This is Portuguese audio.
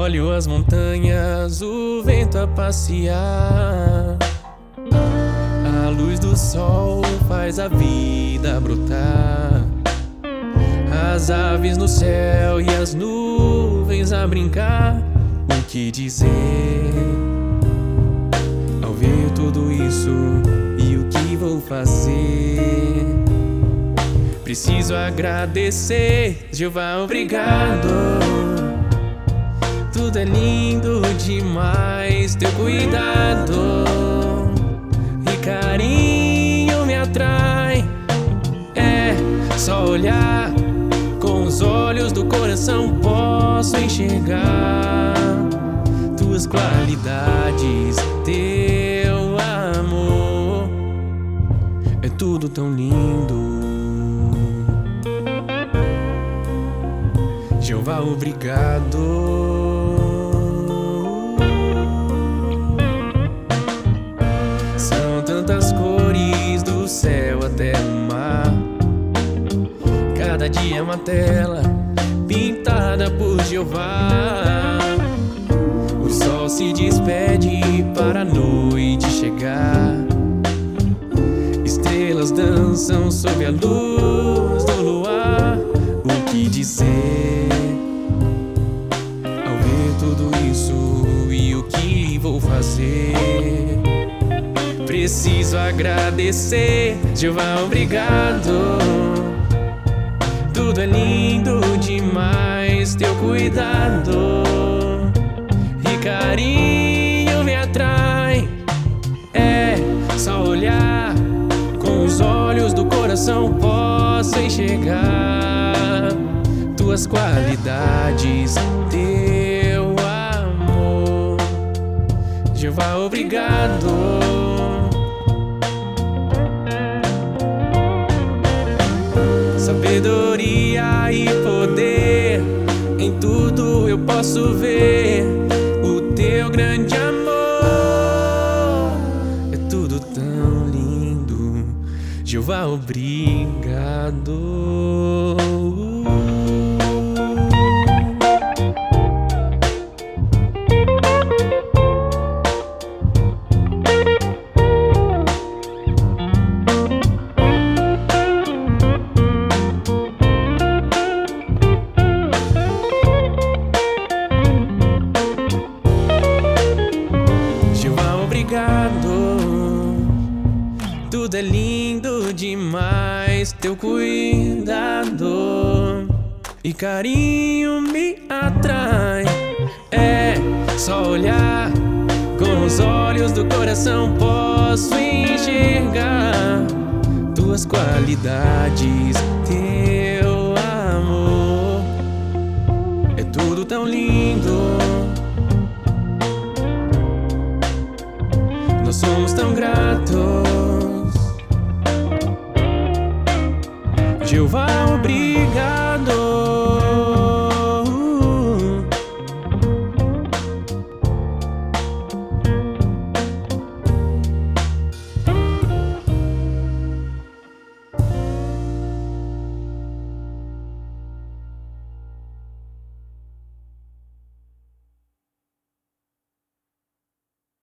Olho as montanhas, o vento a passear. A luz do sol faz a vida brotar. As aves no céu e as nuvens a brincar. O que dizer ao ver tudo isso e o que vou fazer? Preciso agradecer, Jeová, obrigado. Tudo é lindo demais, teu cuidado e carinho me atrai. É só olhar, com os olhos do coração posso enxergar tuas qualidades, teu amor. É tudo tão lindo. Jeová, obrigado. São tantas cores do céu até o mar. Cada dia é uma tela pintada por Jeová. O sol se despede para a noite chegar. Estrelas dançam sob a luz do luar. O que dizer ao ver tudo isso e o que vou fazer? Preciso agradecer, Jeová, obrigado. Tudo é lindo demais, teu cuidado e carinho me atrai. É só olhar, com os olhos do coração posso enxergar tuas qualidades, teu amor. Jeová, obrigado. Sabedoria e poder, em tudo eu posso ver o teu grande amor. É tudo tão lindo, Jeová, obrigado. Tudo é lindo demais, teu cuidado e carinho me atrai. É só olhar, com os olhos do coração posso enxergar tuas qualidades,